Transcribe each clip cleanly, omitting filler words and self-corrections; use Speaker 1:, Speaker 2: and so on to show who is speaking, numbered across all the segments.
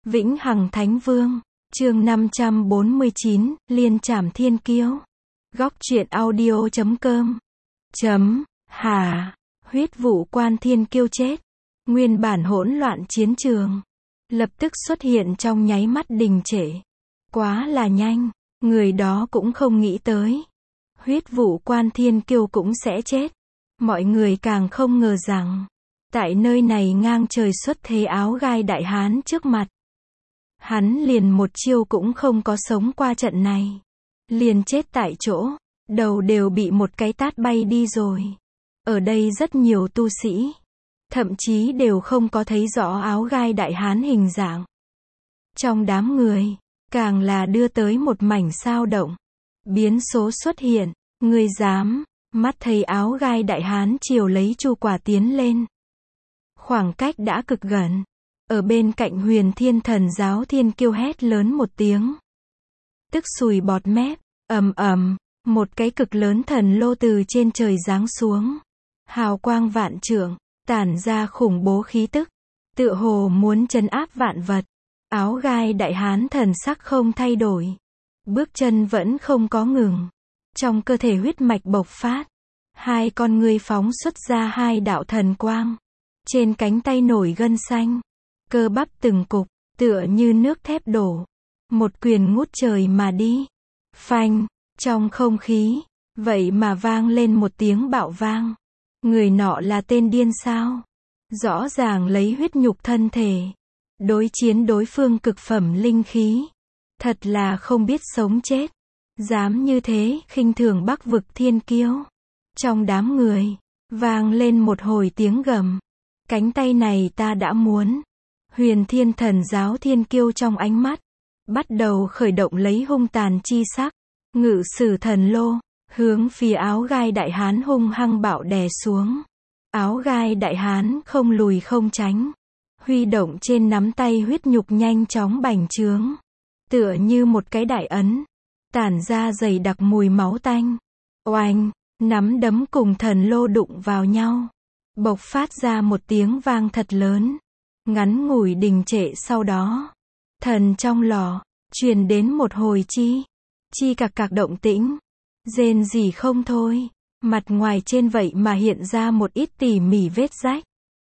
Speaker 1: Vĩnh Hằng Thánh Vương, chương 549, Liên Trảm Thiên Kiêu. Góc truyện audio.com. Hà, huyết vụ quan thiên kiêu chết. Nguyên bản hỗn loạn chiến trường lập tức xuất hiện trong nháy mắt đình trệ. Quá là nhanh, người đó cũng không nghĩ tới. Huyết vụ quan thiên kiêu cũng sẽ chết. Mọi người càng không ngờ rằng, tại nơi này ngang trời xuất thế áo gai đại hán trước mặt. Hắn liền một chiêu cũng không có sống qua trận này. Liền chết tại chỗ, đầu đều bị một cái tát bay đi rồi. Ở đây rất nhiều tu sĩ, thậm chí đều không có thấy rõ áo gai đại hán hình dạng. Trong đám người, càng là đưa tới một mảnh sao động. Biến số xuất hiện, người dám, mắt thấy áo gai đại hán chiều lấy chu quả tiến lên. Khoảng cách đã cực gần. Ở bên cạnh Huyền Thiên Thần Giáo Thiên Kiêu hét lớn một tiếng. Tức sùi bọt mép, ầm ầm, một cái cực lớn thần lô từ trên trời giáng xuống. Hào quang vạn trượng, tản ra khủng bố khí tức, tựa hồ muốn trấn áp vạn vật. Áo gai đại hán thần sắc không thay đổi, bước chân vẫn không có ngừng. Trong cơ thể huyết mạch bộc phát, hai con ngươi phóng xuất ra hai đạo thần quang. Trên cánh tay nổi gân xanh, cơ bắp từng cục, tựa như nước thép đổ. Một quyền ngút trời mà đi. Phanh, trong không khí, vậy mà vang lên một tiếng bạo vang. Người nọ là tên điên sao? Rõ ràng lấy huyết nhục thân thể, đối chiến đối phương cực phẩm linh khí. Thật là không biết sống chết. Dám như thế, khinh thường Bắc vực thiên kiêu. Trong đám người, vang lên một hồi tiếng gầm. Cánh tay này ta đã muốn. Huyền Thiên Thần Giáo Thiên Kiêu trong ánh mắt, bắt đầu khởi động lấy hung tàn chi sắc. Ngự sử thần lô, hướng phía áo gai đại hán hung hăng bạo đè xuống. Áo gai đại hán không lùi không tránh. Huy động trên nắm tay huyết nhục nhanh chóng bành trướng. Tựa như một cái đại ấn. Tản ra dày đặc mùi máu tanh. Oanh, nắm đấm cùng thần lô đụng vào nhau. Bộc phát ra một tiếng vang thật lớn. Ngắn ngủi đình trệ sau đó. Thần trong lò, truyền đến một hồi chi cạc động tĩnh. Rên rỉ không thôi. Mặt ngoài trên vậy mà hiện ra một ít tỉ mỉ vết rách.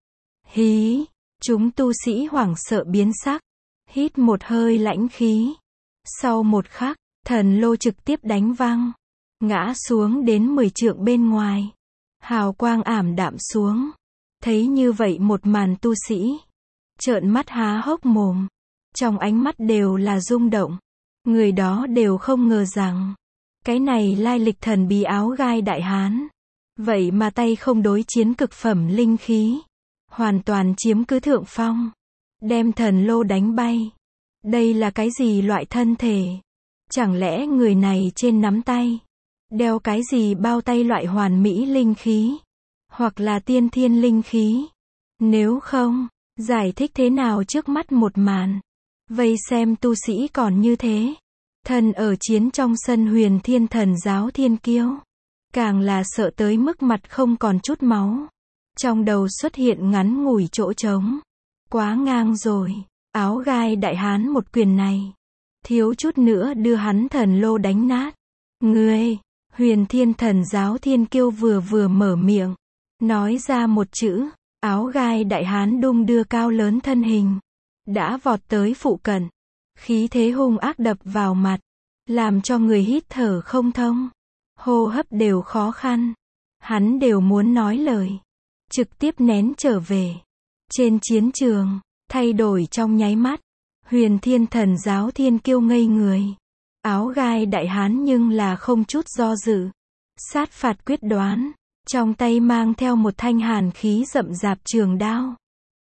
Speaker 1: Hí, chúng tu sĩ hoảng sợ biến sắc. Hít một hơi lãnh khí. Sau một khắc, thần lô trực tiếp đánh văng. Ngã xuống đến 10 trượng bên ngoài. Hào quang ảm đạm xuống. Thấy như vậy một màn tu sĩ trợn mắt há hốc mồm. Trong ánh mắt đều là rung động. Người đó đều không ngờ rằng, cái này lai lịch thần bí áo gai đại hán. Vậy mà tay không đối chiến cực phẩm linh khí. Hoàn toàn chiếm cứ thượng phong. Đem thần lô đánh bay. Đây là cái gì loại thân thể? Chẳng lẽ người này trên nắm tay đeo cái gì bao tay loại hoàn mỹ linh khí? Hoặc là tiên thiên linh khí? Nếu không, giải thích thế nào trước mắt một màn? Vây xem tu sĩ còn như thế. Thần ở chiến trong sân Huyền Thiên Thần Giáo Thiên Kiêu. Càng là sợ tới mức mặt không còn chút máu. Trong đầu xuất hiện ngắn ngủi chỗ trống. Quá ngang rồi. Áo gai đại hán một quyền này. Thiếu chút nữa đưa hắn thần lô đánh nát. Ngươi, Huyền Thiên Thần Giáo Thiên Kiêu vừa mở miệng. Nói ra một chữ. Áo gai đại hán đung đưa cao lớn thân hình. Đã vọt tới phụ cận. Khí thế hung ác đập vào mặt. Làm cho người hít thở không thông. Hô hấp đều khó khăn. Hắn đều muốn nói lời. Trực tiếp nén trở về. Trên chiến trường, thay đổi trong nháy mắt. Huyền Thiên Thần Giáo Thiên Kiêu ngây người. Áo gai đại hán nhưng là không chút do dự. Sát phạt quyết đoán. Trong tay mang theo một thanh hàn khí rậm rạp trường đao.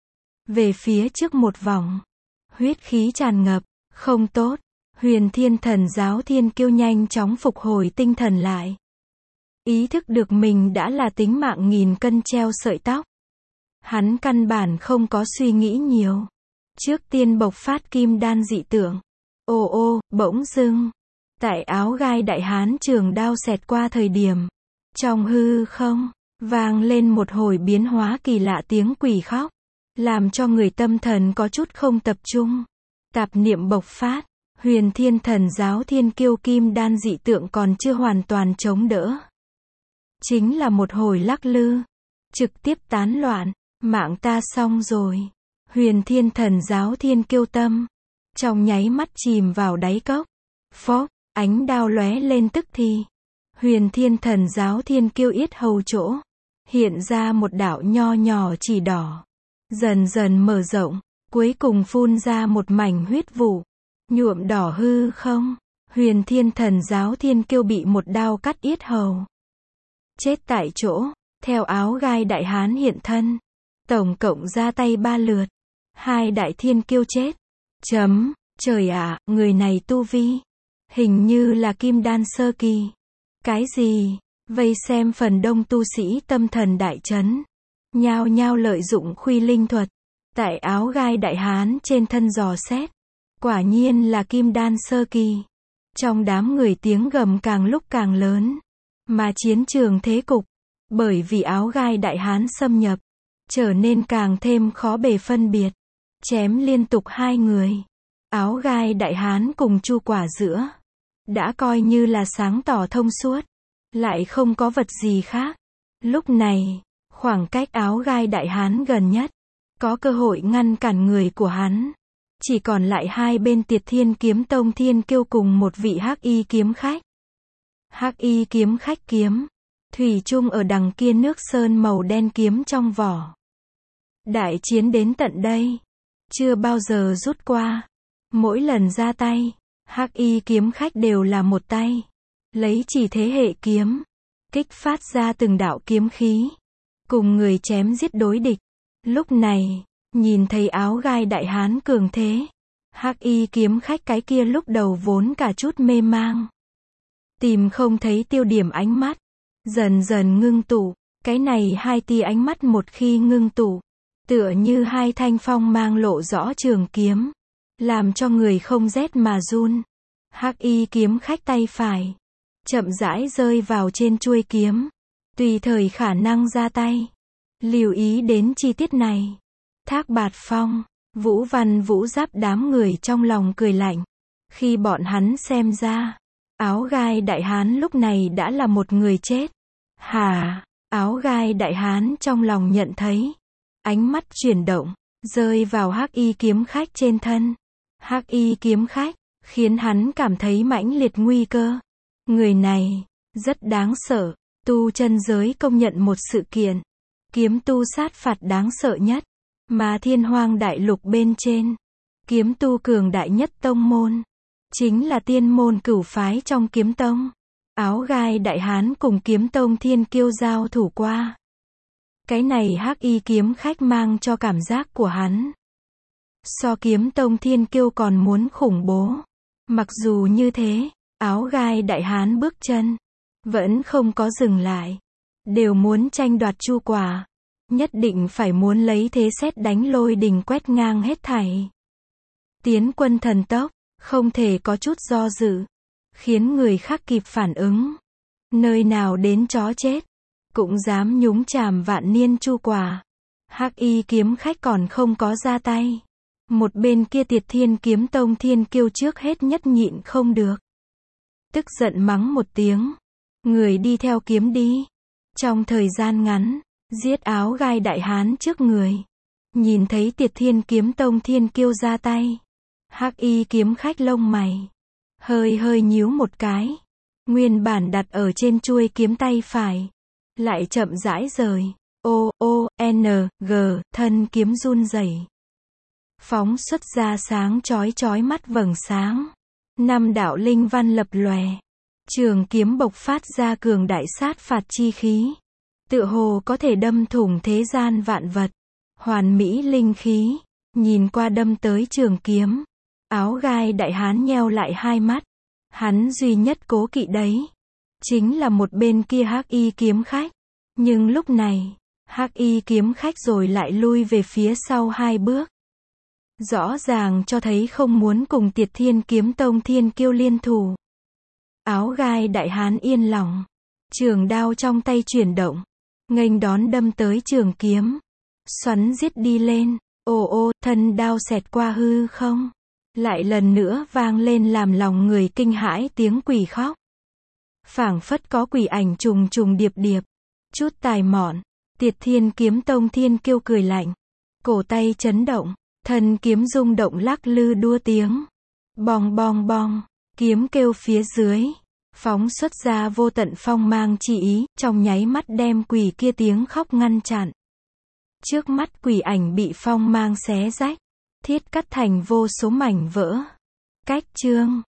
Speaker 1: Về phía trước một vòng. Huyết khí tràn ngập. Không tốt. Huyền Thiên Thần Giáo Thiên Kiêu nhanh chóng phục hồi tinh thần lại. Ý thức được mình đã là tính mạng nghìn cân treo sợi tóc. Hắn căn bản không có suy nghĩ nhiều. Trước tiên bộc phát kim đan dị tượng. Bỗng dưng. Tại áo gai đại hán trường đao xẹt qua thời điểm. Trong hư không, vang lên một hồi biến hóa kỳ lạ tiếng quỷ khóc. Làm cho người tâm thần có chút không tập trung. Tạp niệm bộc phát, Huyền Thiên Thần Giáo Thiên Kiêu kim đan dị tượng còn chưa hoàn toàn chống đỡ. Chính là một hồi lắc lư, trực tiếp tán loạn, mạng ta xong rồi. Huyền Thiên Thần Giáo Thiên Kiêu tâm, trong nháy mắt chìm vào đáy cốc. Phốc, ánh đao lóe lên tức thì. Huyền Thiên Thần Giáo Thiên Kiêu yết hầu chỗ, hiện ra một đạo nho nhỏ chỉ đỏ. Dần dần mở rộng, cuối cùng phun ra một mảnh huyết vụ, nhuộm đỏ hư không. Huyền Thiên Thần Giáo Thiên Kiêu bị một đao cắt yết hầu. Chết tại chỗ, theo áo gai đại hán hiện thân. Tổng cộng ra tay 3 lượt. 2 đại thiên kiêu chết. Trời ạ, người này tu vi. Hình như là kim đan sơ kỳ. Cái gì? Vây xem phần đông tu sĩ tâm thần đại chấn. Nhao nhao lợi dụng khuy linh thuật. Tại áo gai đại hán trên thân dò xét. Quả nhiên là kim đan sơ kỳ. Trong đám người tiếng gầm càng lúc càng lớn. Mà chiến trường thế cục, bởi vì áo gai đại hán xâm nhập, trở nên càng thêm khó bề phân biệt. Chém liên tục 2 người. Áo gai đại hán cùng Chu Quả giữa. Đã coi như là sáng tỏ thông suốt. Lại không có vật gì khác. Lúc này, khoảng cách áo gai đại hán gần nhất, có cơ hội ngăn cản người của hắn. Chỉ còn lại 2 bên Tiệt Thiên Kiếm Tông Thiên Kiêu cùng một vị Hắc Y kiếm khách. Hắc Y kiếm khách kiếm, thủy chung ở đằng kia nước sơn màu đen kiếm trong vỏ. Đại chiến đến tận đây, chưa bao giờ rút qua. Mỗi lần ra tay, Hắc Y kiếm khách đều là một tay, lấy chỉ thế hệ kiếm, kích phát ra từng đạo kiếm khí, cùng người chém giết đối địch. Lúc này, nhìn thấy áo gai đại hán cường thế, Hắc Y kiếm khách cái kia lúc đầu vốn cả chút mê mang. Tìm không thấy tiêu điểm ánh mắt, dần dần ngưng tụ, cái này 2 tia ánh mắt một khi ngưng tụ, tựa như 2 thanh phong mang lộ rõ trường kiếm, làm cho người không rét mà run. Hắc Y kiếm khách tay phải, chậm rãi rơi vào trên chuôi kiếm, tùy thời khả năng ra tay. Lưu ý đến chi tiết này, Thác Bạt Phong, Vũ Văn Vũ Giáp đám người trong lòng cười lạnh, khi bọn hắn xem ra, áo gai đại hán lúc này đã là một người chết. Hả? Áo gai đại hán trong lòng nhận thấy. Ánh mắt chuyển động, rơi vào Hắc Y kiếm khách trên thân. Hắc Y kiếm khách, khiến hắn cảm thấy mãnh liệt nguy cơ. Người này, rất đáng sợ. Tu chân giới công nhận một sự kiện. Kiếm tu sát phạt đáng sợ nhất. Mà Thiên Hoang đại lục bên trên, kiếm tu cường đại nhất tông môn, chính là Tiên môn Cửu phái trong kiếm tông. Áo gai đại hán cùng kiếm tông Thiên Kiêu giao thủ qua. Cái này Hắc Y kiếm khách mang cho cảm giác của hắn, so kiếm tông Thiên Kiêu còn muốn khủng bố. Mặc dù như thế, áo gai đại hán bước chân, vẫn không có dừng lại. Đều muốn tranh đoạt Chu Quả. Nhất định phải muốn lấy thế sét đánh lôi đình quét ngang hết thảy. Tiến quân thần tốc, không thể có chút do dự, khiến người khác kịp phản ứng. Nơi nào đến chó chết, cũng dám nhúng chàm vạn niên Chu Quả. Hắc Y kiếm khách còn không có ra tay. Một bên kia Tiệt Thiên Kiếm Tông Thiên Kiêu trước hết nhất nhịn không được. Tức giận mắng một tiếng. Người đi theo kiếm đi. Trong thời gian ngắn, giết áo gai đại hán trước người. Nhìn thấy Tiệt Thiên Kiếm Tông Thiên Kiêu ra tay. Hắc Y kiếm khách lông mày hơi nhíu một cái. Nguyên bản đặt ở trên chuôi kiếm tay phải, lại chậm rãi rời. G, thân kiếm run rẩy, phóng xuất ra sáng chói mắt vầng sáng. 5 đạo linh văn lập lòe. Trường kiếm bộc phát ra cường đại sát phạt chi khí. Tựa hồ có thể đâm thủng thế gian vạn vật. Hoàn mỹ linh khí. Nhìn qua đâm tới trường kiếm. Áo gai đại hán nheo lại 2 mắt. Hắn duy nhất cố kỵ đấy, chính là một bên kia Hắc Y kiếm khách. Nhưng lúc này, Hắc Y kiếm khách rồi lại lui về phía sau 2 bước. Rõ ràng cho thấy không muốn cùng Tiệt Thiên Kiếm Tông Thiên Kiêu liên thủ. Áo gai đại hán yên lòng. Trường đao trong tay chuyển động. Nghênh đón đâm tới trường kiếm. Xoắn giết đi lên. Thân đao xẹt qua hư không. Lại lần nữa vang lên làm lòng người kinh hãi tiếng quỷ khóc. Phảng phất có quỷ ảnh trùng trùng điệp điệp. Chút tài mọn. Tiệt Thiên Kiếm Tông Thiên Kiêu cười lạnh. Cổ tay chấn động. Thân kiếm rung động lắc lư đua tiếng. Bong bong bong. Kiếm kêu phía dưới. Phóng xuất ra vô tận phong mang chi ý, trong nháy mắt đem quỷ kia tiếng khóc ngăn chặn. Trước mắt quỷ ảnh bị phong mang xé rách. Thiết cắt thành vô số mảnh vỡ. Cách chương